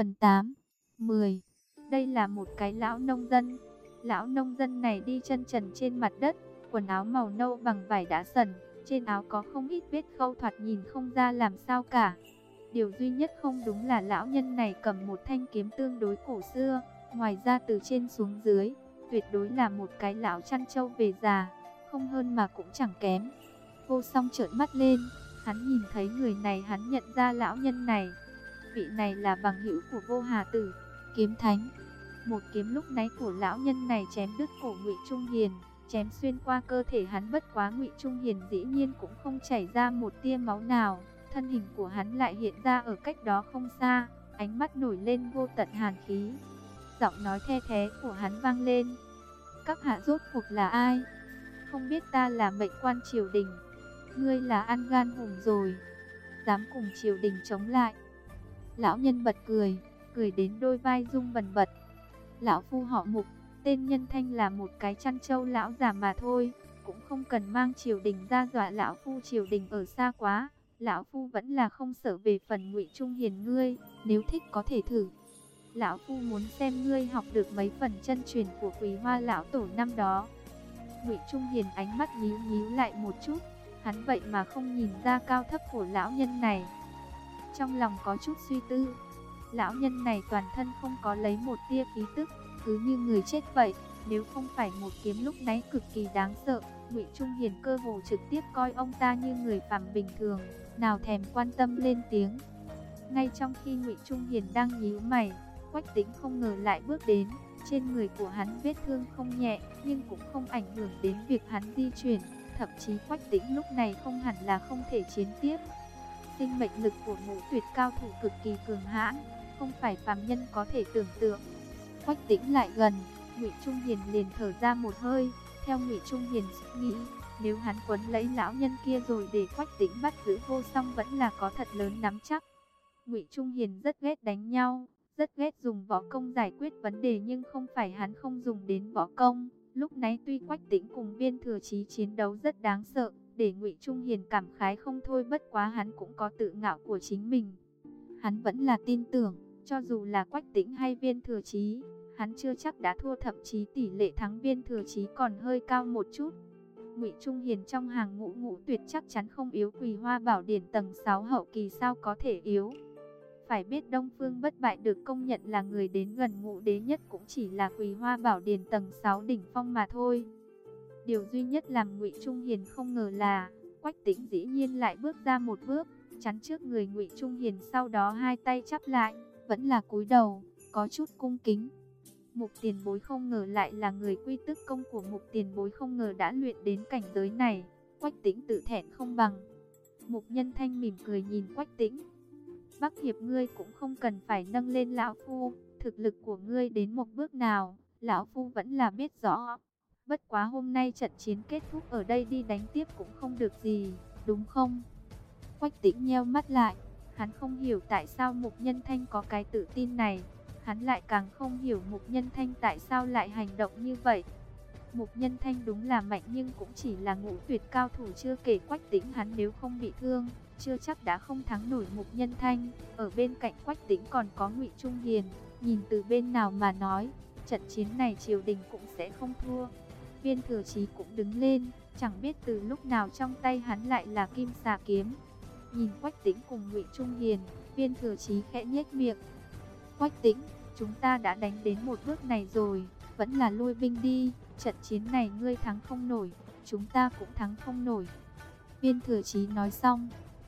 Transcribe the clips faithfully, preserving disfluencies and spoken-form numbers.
Phần tám, mười. Đây là một cái lão nông dân. Lão nông dân này đi chân trần trên mặt đất, quần áo màu nâu bằng vải đã sần, trên áo có không ít vết khâu thoạt nhìn không ra làm sao cả. Điều duy nhất không đúng là lão nhân này cầm một thanh kiếm tương đối cổ xưa, ngoài ra từ trên xuống dưới, tuyệt đối là một cái lão chăn trâu về già, không hơn mà cũng chẳng kém. Vô Song trợn mắt lên, hắn nhìn thấy người này hắn nhận ra lão nhân này. Vị này là bằng hữu của Vô Hà Tử, Kiếm Thánh. Một kiếm lúc nãy của lão nhân này chém đứt cổ Ngụy Trung Hiền, chém xuyên qua cơ thể hắn, bất quá Ngụy Trung Hiền dĩ nhiên cũng không chảy ra một tia máu nào. Thân hình của hắn lại hiện ra ở cách đó không xa, ánh mắt nổi lên vô tận hàn khí. Giọng nói the thé của hắn vang lên: "Các hạ rốt cuộc là ai? Không biết ta là mệnh quan triều đình. Ngươi là ăn gan hùm rồi, dám cùng triều đình chống lại." Lão nhân bật cười, cười đến đôi vai rung bần bật. "Lão phu họ Mục, tên Nhân Thanh, là một cái chăn trâu lão già mà thôi, cũng không cần mang triều đình ra dọa lão phu, triều đình ở xa quá. Lão phu vẫn là không sợ về phần Ngụy Trung Hiền ngươi, nếu thích có thể thử. Lão phu muốn xem ngươi học được mấy phần chân truyền của Quỳ Hoa lão tổ năm đó." Ngụy Trung Hiền ánh mắt nhíu nhíu lại một chút, hắn vậy mà không nhìn ra cao thấp của lão nhân này. Trong lòng có chút suy tư, lão nhân này toàn thân không có lấy một tia khí tức, cứ như người chết vậy. Nếu không phải một kiếm lúc nãy cực kỳ đáng sợ, Ngụy Trung Hiền cơ hồ trực tiếp coi ông ta như người phàm bình thường, nào thèm quan tâm lên tiếng. Ngay trong khi Ngụy Trung Hiền đang nhíu mày, Quách Tĩnh không ngờ lại bước đến. Trên người của hắn vết thương không nhẹ, nhưng cũng không ảnh hưởng đến việc hắn di chuyển. Thậm chí Quách Tĩnh lúc này không hẳn là không thể chiến tiếp. Sinh mệnh lực của ngũ tuyệt cao thủ cực kỳ cường hãn, không phải phàm nhân có thể tưởng tượng. Quách Tĩnh lại gần, Ngụy Trung Hiền liền thở ra một hơi. Theo Ngụy Trung Hiền nghĩ, nếu hắn quấn lấy lão nhân kia rồi để Quách Tĩnh bắt giữ Vô Song, vẫn là có thật lớn nắm chắc. Ngụy Trung Hiền rất ghét đánh nhau, rất ghét dùng võ công giải quyết vấn đề, nhưng không phải hắn không dùng đến võ công. Lúc nãy tuy Quách Tĩnh cùng Viên Thừa Chí chiến đấu rất đáng sợ, để Ngụy Trung Hiền cảm khái không thôi, bất quá hắn cũng có tự ngạo của chính mình. Hắn vẫn là tin tưởng, cho dù là Quách Tĩnh hay Viên Thừa Chí, hắn chưa chắc đã thua, thậm chí tỷ lệ thắng Viên Thừa Chí còn hơi cao một chút. Ngụy Trung Hiền trong hàng ngũ ngũ tuyệt chắc chắn không yếu, Quỳ Hoa Bảo Điển tầng sáu hậu kỳ sao có thể yếu. Phải biết Đông Phương Bất Bại được công nhận là người đến gần ngũ đế nhất cũng chỉ là Quỳ Hoa Bảo Điển tầng sáu đỉnh phong mà thôi. Điều duy nhất làm Ngụy Trung Hiền không ngờ là Quách Tĩnh dĩ nhiên lại bước ra một bước, chắn trước người Ngụy Trung Hiền, sau đó hai tay chắp lại, vẫn là cúi đầu, có chút cung kính. Mục Tiền Bối không ngờ lại là người, quy tức công của Mục Tiền Bối không ngờ đã luyện đến cảnh giới này. Quách Tĩnh tự thẹn không bằng. Mục Nhân Thanh mỉm cười nhìn Quách Tĩnh. Bắc Hiệp, ngươi cũng không cần phải nâng lên lão phu, thực lực của ngươi đến một bước nào, lão phu vẫn là biết rõ. Bất quá hôm nay trận chiến kết thúc ở đây đi, đánh tiếp cũng không được gì, đúng không? Quách Tĩnh nheo mắt lại, hắn không hiểu tại sao Mục Nhân Thanh có cái tự tin này, hắn lại càng không hiểu Mục Nhân Thanh tại sao lại hành động như vậy. Mục Nhân Thanh đúng là mạnh, nhưng cũng chỉ là ngũ tuyệt cao thủ, chưa kể Quách Tĩnh hắn nếu không bị thương, chưa chắc đã không thắng nổi Mục Nhân Thanh. Ở bên cạnh Quách Tĩnh còn có Ngụy Trung Hiền, nhìn từ bên nào mà nói, trận chiến này triều đình cũng sẽ không thua. Viên Thừa Chí cũng đứng lên, chẳng biết từ lúc nào trong tay hắn lại là kim xà kiếm. Nhìn Quách Tĩnh cùng Ngụy Trung Hiền, Viên Thừa Chí khẽ nhếch miệng. "Quách Tĩnh, chúng ta đã đánh đến một bước này rồi, vẫn là lui binh đi, trận chiến này ngươi thắng không nổi, chúng ta cũng thắng không nổi." Viên Thừa Chí nói xong,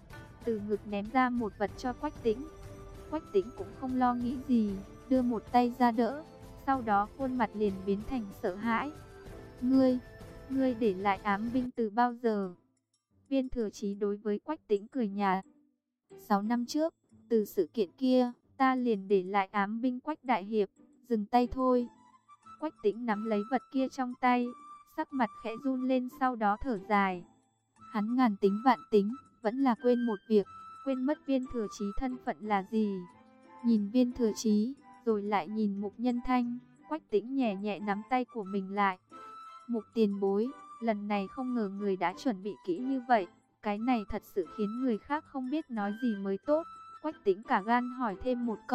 từ ngực ném ra một vật cho Quách Tĩnh. Quách Tĩnh cũng không lo nghĩ gì, đưa một tay ra đỡ, sau đó khuôn mặt liền biến thành sợ hãi. Ngươi, ngươi để lại ám binh từ bao giờ?" Viên Thừa Chí đối với Quách Tĩnh cười nhạt. Sáu năm trước, từ sự kiện kia, ta liền để lại ám binh. Quách đại hiệp, dừng tay thôi. Quách Tĩnh nắm lấy vật kia trong tay, sắc mặt khẽ run lên, sau đó thở dài. Hắn ngàn tính vạn tính, vẫn là quên một việc, quên mất Viên Thừa Chí thân phận là gì. Nhìn Viên Thừa Chí, rồi lại nhìn Mục Nhân Thanh, Quách Tĩnh nhẹ nhẹ nắm tay của mình lại. Mục Tiền Bối, lần này không ngờ người đã chuẩn bị kỹ như vậy, cái này thật sự khiến người khác không biết nói gì mới tốt. Quách Tĩnh cả gan hỏi thêm một câu,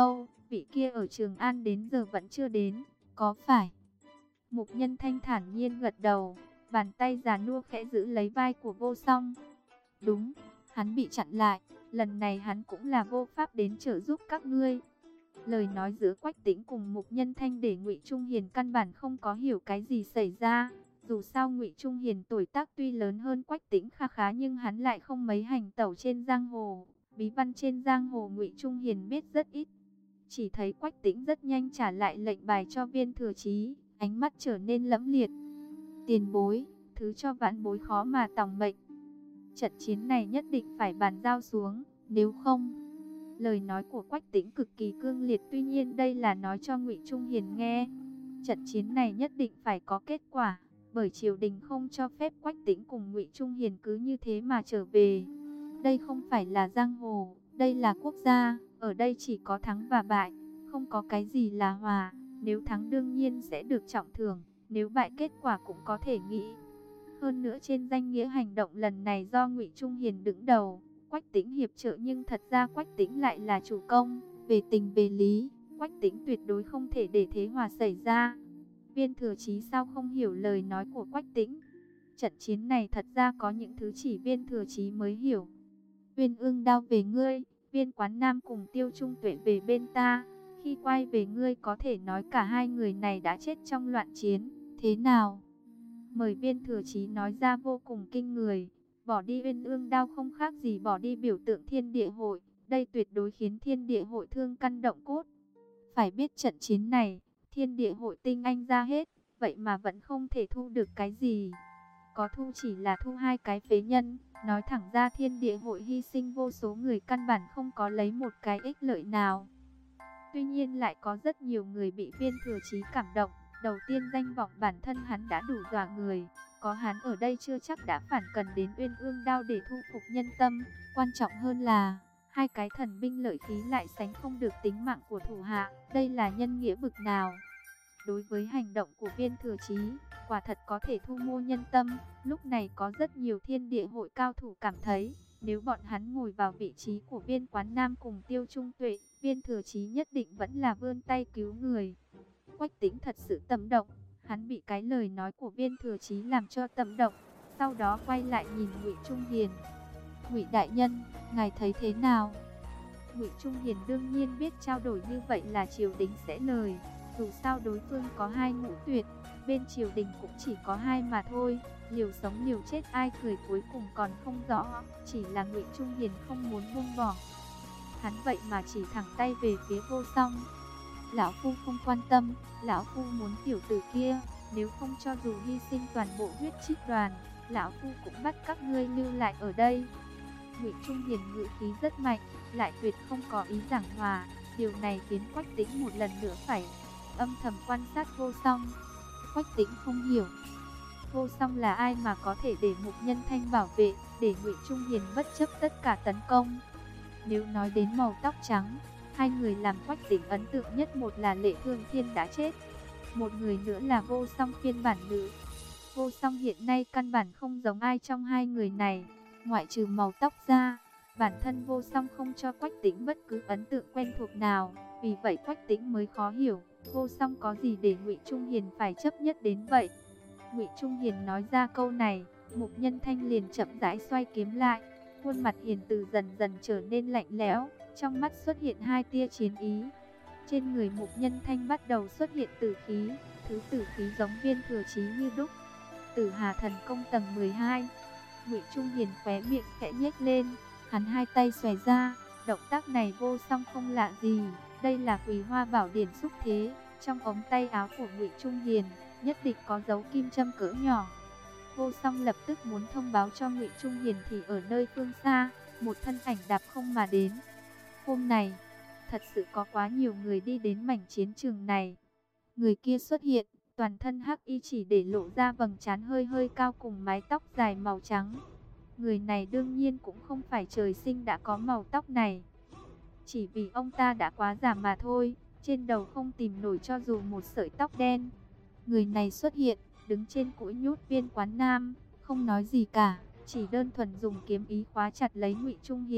vị kia ở Trường An đến giờ vẫn chưa đến, có phải? Mục Nhân Thanh thản nhiên gật đầu, bàn tay già nua khẽ giữ lấy vai của Vô Song. Đúng, hắn bị chặn lại, lần này hắn cũng là vô pháp đến trợ giúp các ngươi. Lời nói giữa Quách Tĩnh cùng Mục Nhân Thanh để Ngụy Trung Hiền căn bản không có hiểu cái gì xảy ra. Dù sao Ngụy Trung Hiền tuổi tác tuy lớn hơn Quách Tĩnh kha khá nhưng hắn lại không mấy hành tẩu trên giang hồ. Bí văn trên giang hồ Ngụy Trung Hiền biết rất ít. Chỉ thấy Quách Tĩnh rất nhanh trả lại lệnh bài cho Viên Thừa Chí, ánh mắt trở nên lẫm liệt. Tiền bối, thứ cho vãn bối khó mà tòng mệnh. Trận chiến này nhất định phải bàn giao xuống, nếu không... Lời nói của Quách Tĩnh cực kỳ cương liệt, tuy nhiên đây là nói cho Ngụy Trung Hiền nghe. Trận chiến này nhất định phải có kết quả, bởi triều đình không cho phép Quách Tĩnh cùng Ngụy Trung Hiền cứ như thế mà trở về. Đây không phải là giang hồ, đây là quốc gia, ở đây chỉ có thắng và bại, không có cái gì là hòa. Nếu thắng đương nhiên sẽ được trọng thưởng, nếu bại kết quả cũng có thể nghĩ. Hơn nữa trên danh nghĩa hành động lần này do Ngụy Trung Hiền đứng đầu, Quách Tĩnh hiệp trợ, nhưng thật ra Quách Tĩnh lại là chủ công. Về tình về lý, Quách Tĩnh tuyệt đối không thể để thế hòa xảy ra. Viên Thừa Chí sao không hiểu lời nói của Quách Tĩnh? Trận chiến này thật ra có những thứ chỉ Viên Thừa Chí mới hiểu. Uyên Ương đao về ngươi, Viên Quán Nam cùng Tiêu Trung Tuệ về bên ta. Khi quay về ngươi có thể nói cả hai người này đã chết trong loạn chiến. Thế nào? Mời Viên Thừa Chí nói ra vô cùng kinh người. Bỏ đi Uyên Ương đao không khác gì bỏ đi biểu tượng Thiên Địa Hội. Đây tuyệt đối khiến Thiên Địa Hội thương căn động cốt. Phải biết trận chiến này, Thiên Địa Hội tinh anh ra hết, vậy mà vẫn không thể thu được cái gì. Có thu chỉ là thu hai cái phế nhân. Nói thẳng ra Thiên Địa Hội hy sinh vô số người, căn bản không có lấy một cái ích lợi nào. Tuy nhiên lại có rất nhiều người bị Viên Thừa Chí cảm động. Đầu tiên danh vọng bản thân hắn đã đủ dọa người. Có hắn ở đây chưa chắc đã phản cần đến Uyên Ương đao để thu phục nhân tâm. Quan trọng hơn là hai cái thần binh lợi khí lại sánh không được tính mạng của thủ hạ. Đây là nhân nghĩa bực nào? Đối với hành động của Viên Thừa Chí, quả thật có thể thu mua nhân tâm. Lúc này có rất nhiều Thiên Địa Hội cao thủ cảm thấy, nếu bọn hắn ngồi vào vị trí của Viên Quán Nam cùng Tiêu Trung Tuệ, Viên Thừa Chí nhất định vẫn là vươn tay cứu người. Quách Tĩnh thật sự tâm động, hắn bị cái lời nói của Viên Thừa Chí làm cho tâm động, sau đó quay lại nhìn Ngụy Trung Hiền. Ngụy đại nhân, ngài thấy thế nào? Ngụy Trung Hiền đương nhiên biết trao đổi như vậy là triều đình sẽ lời, dù sao đối phương có hai ngũ tuyệt, bên triều đình cũng chỉ có hai mà thôi, liều sống liều chết ai cười cuối cùng còn không rõ, chỉ là Ngụy Trung Hiền không muốn buông bỏ. Hắn vậy mà chỉ thẳng tay về phía Vô Song. Lão phu không quan tâm, lão phu muốn tiểu tử kia, nếu không cho dù hy sinh toàn bộ huyết trích đoàn, lão phu cũng bắt các ngươi lưu lại ở đây. Ngụy Trung Hiền ngữ khí rất mạnh, lại tuyệt không có ý giảng hòa, điều này khiến Quách Tĩnh một lần nữa phải âm thầm quan sát Vô Song. Quách Tĩnh không hiểu, Vô Song là ai mà có thể để Mục Nhân Thanh bảo vệ, để Ngụy Trung Hiền bất chấp tất cả tấn công. Nếu nói đến màu tóc trắng, hai người làm Quách Tĩnh ấn tượng nhất, một là Lệ Thương Thiên đã chết, một người nữa là Vô Song phiên bản nữ. Vô Song hiện nay căn bản không giống ai trong hai người này, ngoại trừ màu tóc ra, bản thân Vô Song không cho Quách Tĩnh bất cứ ấn tượng quen thuộc nào, vì vậy Quách Tĩnh mới khó hiểu, Vô Song có gì để Ngụy Trung Hiền phải chấp nhất đến vậy. Ngụy Trung Hiền nói ra câu này, Mục Nhân Thanh liền chậm rãi xoay kiếm lại, khuôn mặt hiền từ dần dần trở nên lạnh lẽo, trong mắt xuất hiện hai tia chiến ý. Trên người Mục Nhân Thanh bắt đầu xuất hiện tử khí, thứ tử khí giống Viên Thừa Chí như đúc. Tử Hà Thần Công tầng mười hai. Ngụy Trung Hiền khóe miệng khẽ nhếch lên, hắn hai tay xòe ra, động tác này Vô Song không lạ gì, đây là Quỳ Hoa Bảo Điển xúc thế, trong ống tay áo của Ngụy Trung Hiền nhất định có dấu kim châm cỡ nhỏ. Vô Song lập tức muốn thông báo cho Ngụy Trung Hiền thì ở nơi phương xa, một thân ảnh đạp không mà đến. Hôm này, thật sự có quá nhiều người đi đến mảnh chiến trường này. Người kia xuất hiện, toàn thân hắc y chỉ để lộ ra vầng trán hơi hơi cao cùng mái tóc dài màu trắng. Người này đương nhiên cũng không phải trời sinh đã có màu tóc này, chỉ vì ông ta đã quá già mà thôi, trên đầu không tìm nổi cho dù một sợi tóc đen. Người này xuất hiện, đứng trên cũi nhút Viên Quán Nam, không nói gì cả, chỉ đơn thuần dùng kiếm ý khóa chặt lấy Ngụy Trung Hiền.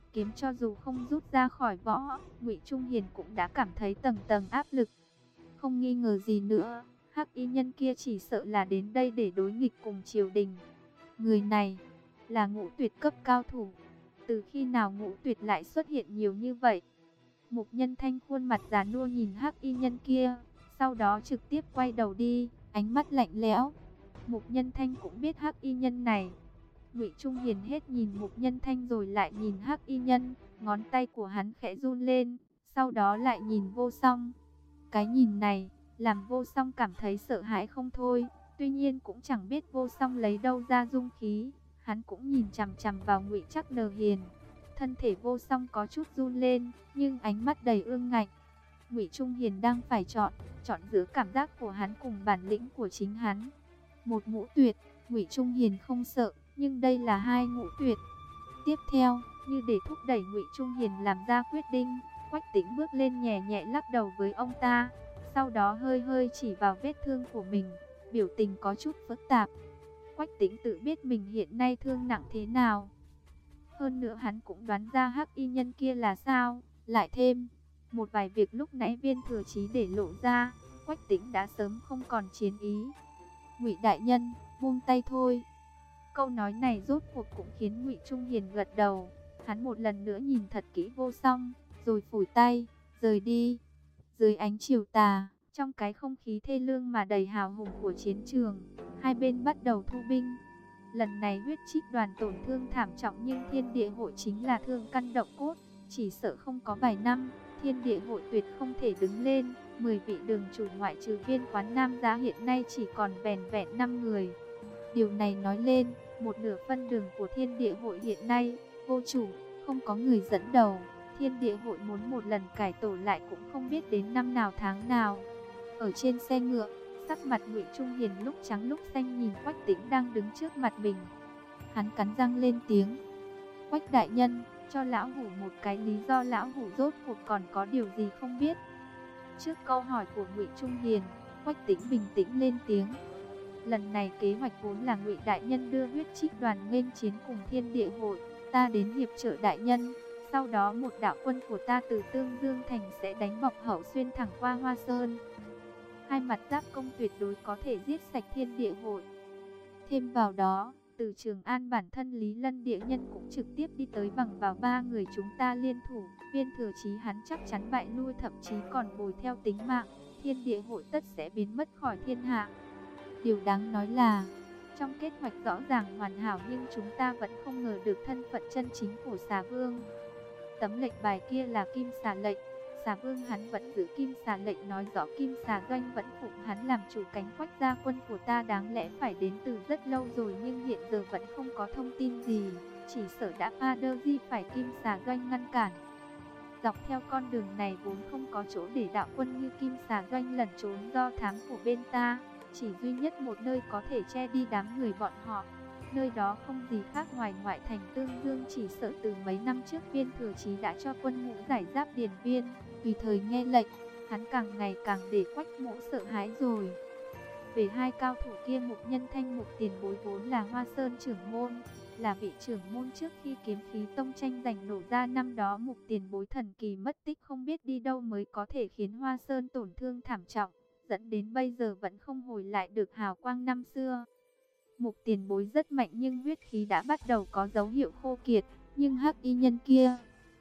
kiếm cho dù không rút ra khỏi vỏ, Ngụy Trung Hiền cũng đã cảm thấy tầng tầng áp lực. Không nghi ngờ gì nữa, hắc y nhân kia chỉ sợ là đến đây để đối nghịch cùng triều đình. Người này là Ngũ Tuyệt cấp cao thủ. Từ khi nào Ngũ Tuyệt lại xuất hiện nhiều như vậy? Mục Nhân Thanh khuôn mặt già nua nhìn hắc y nhân kia, sau đó trực tiếp quay đầu đi, ánh mắt lạnh lẽo. Mục Nhân Thanh cũng biết hắc y nhân này. Ngụy Trung Hiền hết nhìn Mục Nhân Thanh rồi lại nhìn hắc y nhân, ngón tay của hắn khẽ run lên, sau đó lại nhìn Vô Song. Cái nhìn này làm Vô Song cảm thấy sợ hãi không thôi, tuy nhiên cũng chẳng biết Vô Song lấy đâu ra dung khí. Hắn cũng nhìn chằm chằm vào Ngụy Trác Nờ Hiền. Thân thể Vô Song có chút run lên, nhưng ánh mắt đầy ương ngạnh. Ngụy Trung Hiền đang phải chọn, chọn giữa cảm giác của hắn cùng bản lĩnh của chính hắn. Một Ngũ Tuyệt, Ngụy Trung Hiền không sợ, nhưng đây là hai Ngũ Tuyệt. Tiếp theo, như để thúc đẩy Ngụy Trung Hiền làm ra quyết định, Quách Tĩnh bước lên nhẹ nhẹ lắc đầu với ông ta, sau đó hơi hơi chỉ vào vết thương của mình, biểu tình có chút phức tạp. Quách Tĩnh tự biết mình hiện nay thương nặng thế nào. Hơn nữa hắn cũng đoán ra hắc y nhân kia là sao, lại thêm một vài việc lúc nãy Viên Thừa Chí để lộ ra, Quách Tĩnh đã sớm không còn chiến ý. Ngụy đại nhân, buông tay thôi. Câu nói này rốt cuộc cũng khiến Ngụy Trung Hiền gật đầu. Hắn một lần nữa nhìn thật kỹ Vô Song, rồi phủi tay, rời đi. Dưới ánh chiều tà, trong cái không khí thê lương mà đầy hào hùng của chiến trường, hai bên bắt đầu thu binh. Lần này huyết trích đoàn tổn thương thảm trọng, nhưng Thiên Địa Hội chính là thương căn động cốt. Chỉ sợ không có vài năm, Thiên Địa Hội tuyệt không thể đứng lên. Mười vị đường chủ ngoại trừ Viên Quán Nam Giá hiện nay chỉ còn vẻn vẹn năm người. Điều này nói lên, một nửa phân đường của Thiên Địa Hội hiện nay vô chủ, không có người dẫn đầu. Thiên Địa Hội muốn một lần cải tổ lại cũng không biết đến năm nào tháng nào. Ở trên xe ngựa, sắc mặt Ngụy Trung Hiền lúc trắng lúc xanh nhìn Quách Tĩnh đang đứng trước mặt mình. Hắn cắn răng lên tiếng: Quách đại nhân, cho lão hủ một cái lý do lão hủ rốt cuộc còn có điều gì không biết. Trước câu hỏi của Ngụy Trung Hiền, Quách Tĩnh bình tĩnh lên tiếng: lần này kế hoạch vốn là Ngụy đại nhân đưa huyết trích đoàn nghênh chiến cùng Thiên Địa Hội, ta đến hiệp trợ đại nhân. Sau đó một đạo quân của ta từ Tương Dương Thành sẽ đánh bọc hậu xuyên thẳng qua Hoa Sơn. Hai mặt giáp công tuyệt đối có thể giết sạch Thiên Địa Hội. Thêm vào đó, từ Trường An bản thân Lý Lân địa nhân cũng trực tiếp đi tới, bằng vào ba người chúng ta liên thủ, Viên Thừa Chí hắn chắc chắn bại lui, thậm chí còn bồi theo tính mạng. Thiên Địa Hội tất sẽ biến mất khỏi thiên hạ. Điều đáng nói là, trong kế hoạch rõ ràng hoàn hảo nhưng chúng ta vẫn không ngờ được thân phận chân chính của Xà Vương. Tấm lệnh bài kia là Kim Xà lệnh. Xà Vương hắn vẫn giữ Kim Xà lệnh, nói rõ Kim Xà Doanh vẫn phụng hắn làm chủ. Cánh Quách gia quân của ta đáng lẽ phải đến từ rất lâu rồi, nhưng hiện giờ vẫn không có thông tin gì. Chỉ sợ đã pa đơ di phải Kim Xà Doanh ngăn cản. Dọc theo con đường này vốn không có chỗ để đạo quân như Kim Xà Doanh lẩn trốn do thám của bên ta. Chỉ duy nhất một nơi có thể che đi đám người bọn họ. Nơi đó không gì khác ngoài ngoại thành Tương Dương. Chỉ sợ từ mấy năm trước Viên Thừa Chí đã cho quân ngũ giải giáp Điền Viên, tùy thời nghe lệnh. Hắn càng ngày càng để Quách Mỗ sợ hãi rồi. Về hai cao thủ kia, Mục Nhân Thanh Mục Tiền Bối vốn là Hoa Sơn trưởng môn, là vị trưởng môn trước khi Kiếm Khí Tông tranh giành nổ ra năm đó. Mục Tiền Bối thần kỳ mất tích không biết đi đâu mới có thể khiến Hoa Sơn tổn thương thảm trọng, dẫn đến bây giờ vẫn không hồi lại được hào quang năm xưa. Mục Tiền Bối rất mạnh nhưng huyết khí đã bắt đầu có dấu hiệu khô kiệt. Nhưng hắc y nhân kia,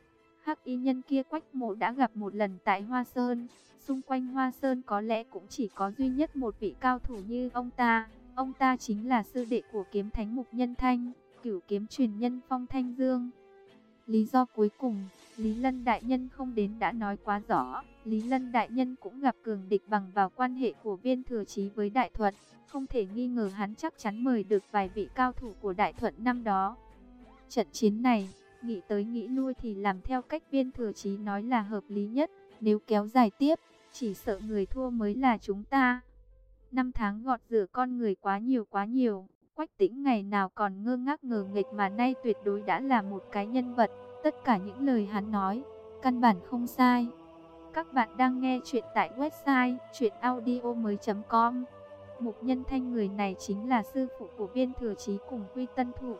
hắc y nhân kia Quách Mỗ đã gặp một lần tại Hoa Sơn. Xung quanh Hoa Sơn có lẽ cũng chỉ có duy nhất một vị cao thủ như ông ta. Ông ta chính là sư đệ của kiếm thánh Mục Nhân Thanh, cửu kiếm truyền nhân Phong Thanh Dương. Lý do cuối cùng, Lý Lân đại nhân không đến đã nói quá rõ. Lý Lân đại nhân cũng gặp cường địch bằng vào quan hệ của Viên Thừa Chí với Đại Thuận. Không thể nghi ngờ hắn chắc chắn mời được vài vị cao thủ của Đại Thuận năm đó. Trận chiến này, nghĩ tới nghĩ lui thì làm theo cách Viên Thừa Chí nói là hợp lý nhất. Nếu kéo dài tiếp, chỉ sợ người thua mới là chúng ta. Năm tháng gọt rửa con người quá nhiều quá nhiều. Quách Tĩnh ngày nào còn ngơ ngác ngờ nghệch mà nay tuyệt đối đã là một cái nhân vật. Tất cả những lời hắn nói, căn bản không sai. Các bạn đang nghe chuyện tại website truyện audio mới chấm com. Mục Nhân Thanh người này chính là sư phụ của Viên Thừa Chí cùng Quy Tân Thụ.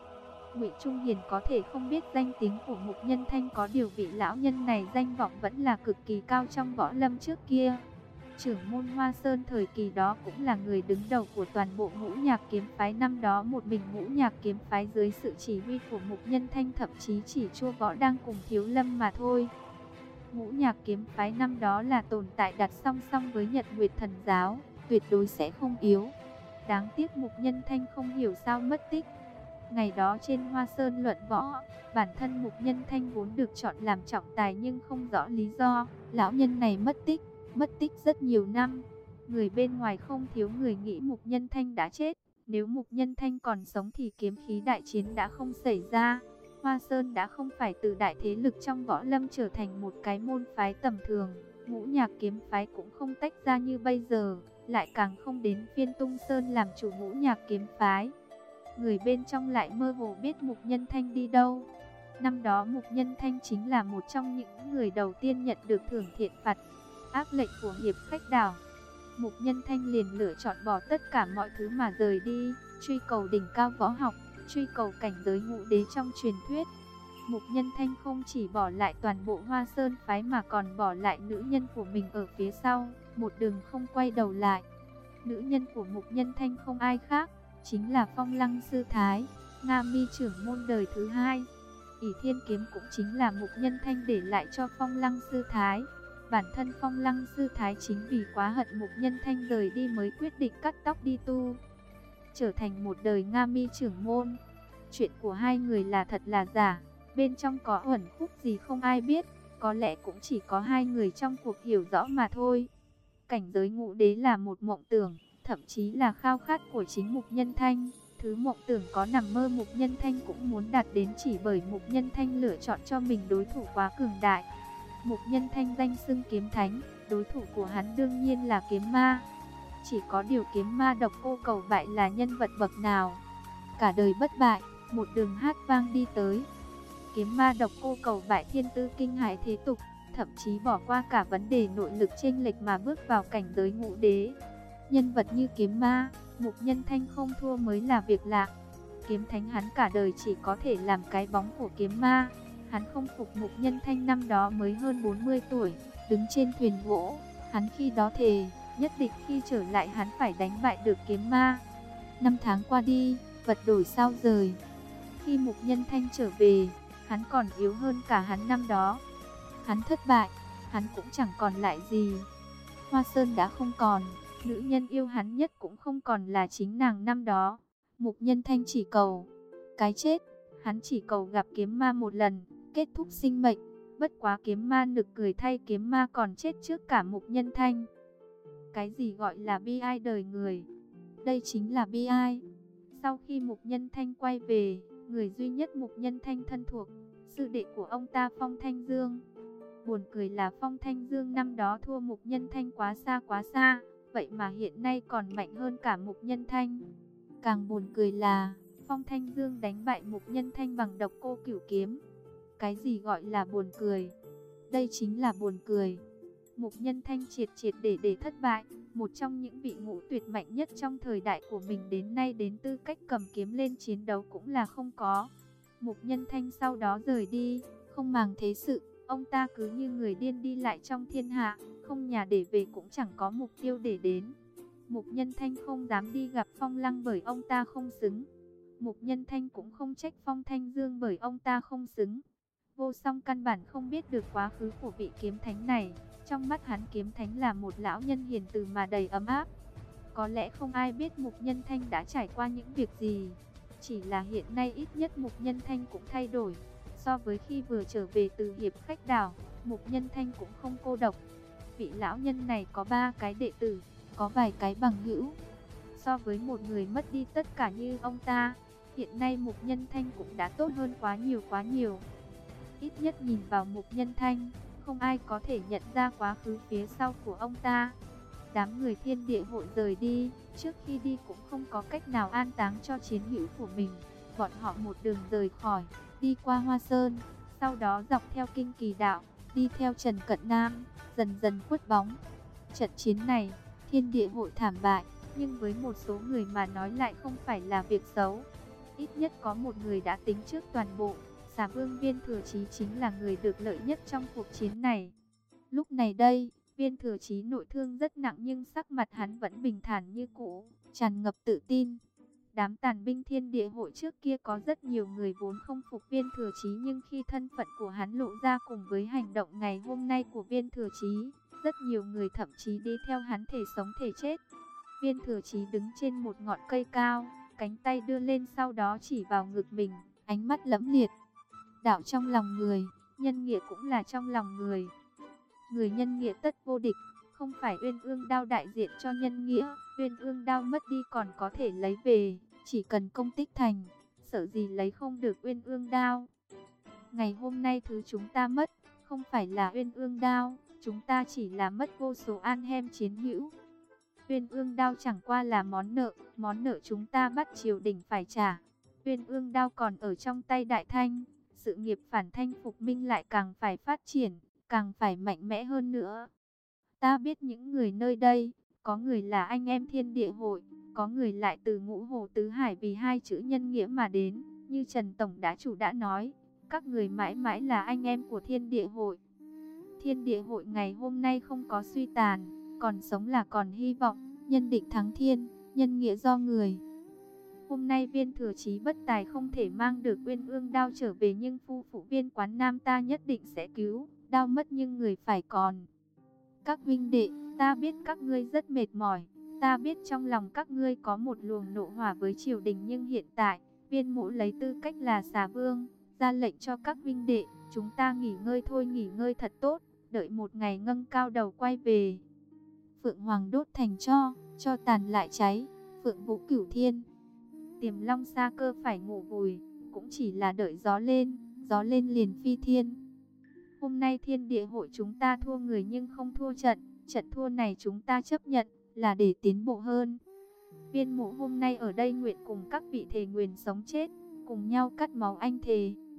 Ngụy Trung Hiền có thể không biết danh tiếng của Mục Nhân Thanh, có điều vị lão nhân này danh vọng vẫn là cực kỳ cao trong võ lâm trước kia. Trưởng môn Hoa Sơn thời kỳ đó cũng là người đứng đầu của toàn bộ Ngũ Nhạc kiếm phái năm đó, một mình Ngũ Nhạc kiếm phái dưới sự chỉ huy của Mục Nhân Thanh thậm chí chỉ chua võ đang cùng Thiếu Lâm mà thôi. Ngũ Nhạc kiếm phái năm đó là tồn tại đặt song song với Nhật Nguyệt Thần giáo, tuyệt đối sẽ không yếu. Đáng tiếc Mục Nhân Thanh không hiểu sao mất tích. Ngày đó trên Hoa Sơn luận võ, bản thân Mục Nhân Thanh vốn được chọn làm trọng tài nhưng không rõ lý do, lão nhân này mất tích, mất tích rất nhiều năm. Người bên ngoài không thiếu người nghĩ Mục Nhân Thanh đã chết, nếu Mục Nhân Thanh còn sống thì kiếm khí đại chiến đã không xảy ra. Hoa Sơn đã không phải từ đại thế lực trong võ lâm trở thành một cái môn phái tầm thường, Ngũ Nhạc kiếm phái cũng không tách ra như bây giờ, lại càng không đến phiên Tung Sơn làm chủ Ngũ Nhạc kiếm phái. Người bên trong lại mơ hồ biết Mục Nhân Thanh đi đâu. Năm đó Mục Nhân Thanh chính là một trong những người đầu tiên nhận được thưởng thiện phạt áp lệnh của hiệp khách đảo. Mục Nhân Thanh liền lựa chọn bỏ tất cả mọi thứ mà rời đi, truy cầu đỉnh cao võ học, truy cầu cảnh giới ngũ đế trong truyền thuyết. Mục Nhân Thanh không chỉ bỏ lại toàn bộ Hoa Sơn phái mà còn bỏ lại nữ nhân của mình ở phía sau, một đường không quay đầu lại. Nữ nhân của Mục Nhân Thanh không ai khác, chính là Phong Lăng Sư Thái, Nga Mi trưởng môn đời thứ hai. ỷ Thiên kiếm cũng chính là Mục Nhân Thanh để lại cho Phong Lăng Sư Thái. Bản thân Phong Lăng Sư Thái chính vì quá hận Mục Nhân Thanh rời đi mới quyết định cắt tóc đi tu, trở thành một đời Nga Mi trưởng môn. Chuyện của hai người là thật là giả, bên trong có uẩn khúc gì không ai biết, có lẽ cũng chỉ có hai người trong cuộc hiểu rõ mà thôi. Cảnh giới ngũ đế là một mộng tưởng, thậm chí là khao khát của chính Mục Nhân Thanh. Thứ mộng tưởng có nằm mơ Mục Nhân Thanh cũng muốn đạt đến, chỉ bởi Mục Nhân Thanh lựa chọn cho mình đối thủ quá cường đại. Mục Nhân Thanh danh xưng kiếm thánh, đối thủ của hắn đương nhiên là kiếm ma. Chỉ có điều kiếm ma Độc Cô Cầu Bại là nhân vật bậc nào? Cả đời bất bại, một đường hát vang đi tới. Kiếm ma Độc Cô Cầu Bại thiên tư kinh hãi thế tục, thậm chí bỏ qua cả vấn đề nội lực chênh lệch mà bước vào cảnh giới ngũ đế. Nhân vật như kiếm ma, Mục Nhân Thanh không thua mới là việc lạ. Kiếm thánh hắn cả đời chỉ có thể làm cái bóng của kiếm ma. Hắn không phục Mục Nhân Thanh năm đó mới hơn bốn mươi tuổi, đứng trên thuyền gỗ. Hắn khi đó thề, nhất định khi trở lại hắn phải đánh bại được kiếm ma. Năm tháng qua đi, vật đổi sao rời. Khi Mục Nhân Thanh trở về, hắn còn yếu hơn cả hắn năm đó. Hắn thất bại, hắn cũng chẳng còn lại gì. Hoa Sơn đã không còn, nữ nhân yêu hắn nhất cũng không còn là chính nàng năm đó. Mục Nhân Thanh chỉ cầu cái chết, hắn chỉ cầu gặp kiếm ma một lần, kết thúc sinh mệnh. Bất quá kiếm ma nực cười thay, kiếm ma còn chết trước cả Mục Nhân Thanh. Cái gì gọi là bi ai đời người? Đây chính là bi ai. Sau khi Mục Nhân Thanh quay về, người duy nhất Mục Nhân Thanh thân thuộc, sư đệ của ông ta Phong Thanh Dương. Buồn cười là Phong Thanh Dương năm đó thua Mục Nhân Thanh quá xa quá xa, vậy mà hiện nay còn mạnh hơn cả Mục Nhân Thanh. Càng buồn cười là Phong Thanh Dương đánh bại Mục Nhân Thanh bằng Độc Cô Cửu kiếm. Cái gì gọi là buồn cười? Đây chính là buồn cười. Mục Nhân Thanh triệt triệt để để thất bại, một trong những vị ngũ tuyệt mạnh nhất trong thời đại của mình đến nay đến tư cách cầm kiếm lên chiến đấu cũng là không có. Mục Nhân Thanh sau đó rời đi, không màng thế sự, ông ta cứ như người điên đi lại trong thiên hạ, không nhà để về cũng chẳng có mục tiêu để đến. Mục Nhân Thanh không dám đi gặp Phong Lăng bởi ông ta không xứng. Mục Nhân Thanh cũng không trách Phong Thanh Dương bởi ông ta không xứng. Vô Song căn bản không biết được quá khứ của vị kiếm thánh này. Trong mắt hắn, kiếm thánh là một lão nhân hiền từ mà đầy ấm áp. Có lẽ không ai biết Mục Nhân Thanh đã trải qua những việc gì. Chỉ là hiện nay ít nhất Mục Nhân Thanh cũng thay đổi. So với khi vừa trở về từ hiệp khách đảo, Mục Nhân Thanh cũng không cô độc. Vị lão nhân này có ba cái đệ tử, có vài cái bằng hữu. So với một người mất đi tất cả như ông ta, hiện nay Mục Nhân Thanh cũng đã tốt hơn quá nhiều quá nhiều. Ít nhất nhìn vào Mục Nhân Thanh, không ai có thể nhận ra quá khứ phía sau của ông ta. Đám người Thiên Địa hội rời đi, trước khi đi cũng không có cách nào an táng cho chiến hữu của mình. Bọn họ một đường rời khỏi, đi qua Hoa Sơn, sau đó dọc theo Kinh Kỳ Đạo, đi theo Trần Cận Nam, dần dần khuất bóng. Trận chiến này, Thiên Địa hội thảm bại, nhưng với một số người mà nói lại không phải là việc xấu. ít nhất có một người đã tính trước toàn bộ. Xà Vương Viên Thừa Chí chính là người được lợi nhất trong cuộc chiến này. Lúc này đây, Viên Thừa Chí nội thương rất nặng nhưng sắc mặt hắn vẫn bình thản như cũ, tràn ngập tự tin. Đám tàn binh Thiên Địa hội trước kia có rất nhiều người vốn không phục Viên Thừa Chí, nhưng khi thân phận của hắn lộ ra cùng với hành động ngày hôm nay của Viên Thừa Chí, rất nhiều người thậm chí đi theo hắn thể sống thể chết. Viên Thừa Chí đứng trên một ngọn cây cao, cánh tay đưa lên sau đó chỉ vào ngực mình, ánh mắt lẫm liệt. Đạo trong lòng người, nhân nghĩa cũng là trong lòng người. Người nhân nghĩa tất vô địch, không phải Uyên Ương Đao đại diện cho nhân nghĩa. Uyên Ương Đao mất đi còn có thể lấy về, chỉ cần công tích thành, sợ gì lấy không được Uyên Ương Đao. Ngày hôm nay thứ chúng ta mất, không phải là Uyên Ương Đao, chúng ta chỉ là mất vô số an hem chiến hữu. Uyên Ương Đao chẳng qua là món nợ, món nợ chúng ta bắt triều đình phải trả. Uyên Ương Đao còn ở trong tay Đại Thanh, sự nghiệp phản thanh phục minh lại càng phải phát triển, càng phải mạnh mẽ hơn nữa. Ta biết những người nơi đây, có người là anh em Thiên Địa hội, có người lại từ Ngũ Hồ Tứ Hải vì hai chữ nhân nghĩa mà đến. Như Trần Tổng đã chủ đã nói, các người mãi mãi là anh em của Thiên Địa hội. Thiên Địa hội ngày hôm nay không có suy tàn, còn sống là còn hy vọng. Nhân định thắng thiên, nhân nghĩa do người. Hôm nay Viên Thừa Chí bất tài không thể mang được Uyên Ương Đao trở về, nhưng phu phụ Viên Quán Nam ta nhất định sẽ cứu. Đao mất nhưng người phải còn. Các huynh đệ, ta biết các ngươi rất mệt mỏi, ta biết trong lòng các ngươi có một luồng nộ hỏa với triều đình, nhưng hiện tại, Viên Mỗ lấy tư cách là Xà Vương, ra lệnh cho các huynh đệ, chúng ta nghỉ ngơi thôi, nghỉ ngơi thật tốt, đợi một ngày ngâng cao đầu quay về. Phượng Hoàng đốt thành tro, cho tàn lại cháy, Phượng Vũ Cửu Thiên. Tiềm Long Sa Cơ phải ngủ vùi, cũng chỉ là đợi gió lên, gió lên liền phi thiên. Hôm nay Thiên Địa hội chúng ta thua người nhưng không thua trận, trận thua này chúng ta chấp nhận, là để tiến bộ hơn. Viên Mộ hôm nay ở đây nguyện cùng các vị thề nguyền sống chết, cùng nhau cắt máu anh thề.